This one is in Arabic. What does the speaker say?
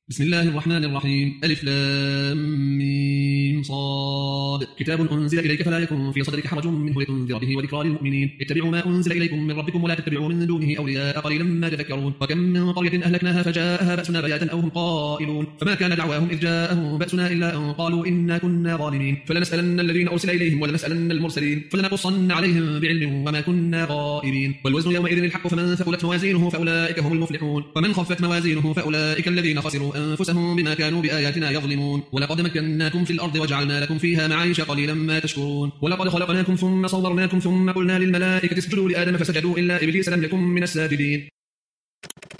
بسم الله الرحمن الرحيم. ألف لام ميم صاد. كتاب أنزل إليك فلا يكن في صدرك حرج منه لتنذر به وذكرى للمؤمنين. اتبعوا ما أنزل إليكم من ربكم ولا تتبعوا من دونه أولياء قليلا ما تذكرون. وكم من قرية أهلكناها فجاءها بأسنا بياتا أو هم قائلون. فما كان دعواهم إذ جاءهم بأسنا إلا أن قالوا إنا كنا ظالمين. فلنسألن الذين أرسل إليهم ولنسألن المرسلين فلنقصن عليهم بعلم وما كنا غائبين. والوزن يومئذ الحق فمن ثقلت موازينه فأولئك هم المفلحون ومن خفت موازينه فأولئك الذين خسروا أنفسهم بما كانوا بآياتنا يظلمون. ولقد مكناكم في الأرض وجعلنا لكم فيها معايش قليلا ما تشكرون. ولقد خلقناكم ثم صورناكم ثم قلنا للملائكة اسجدوا لآدم فسجدوا إلا إبليس لم يكن من الساجدين.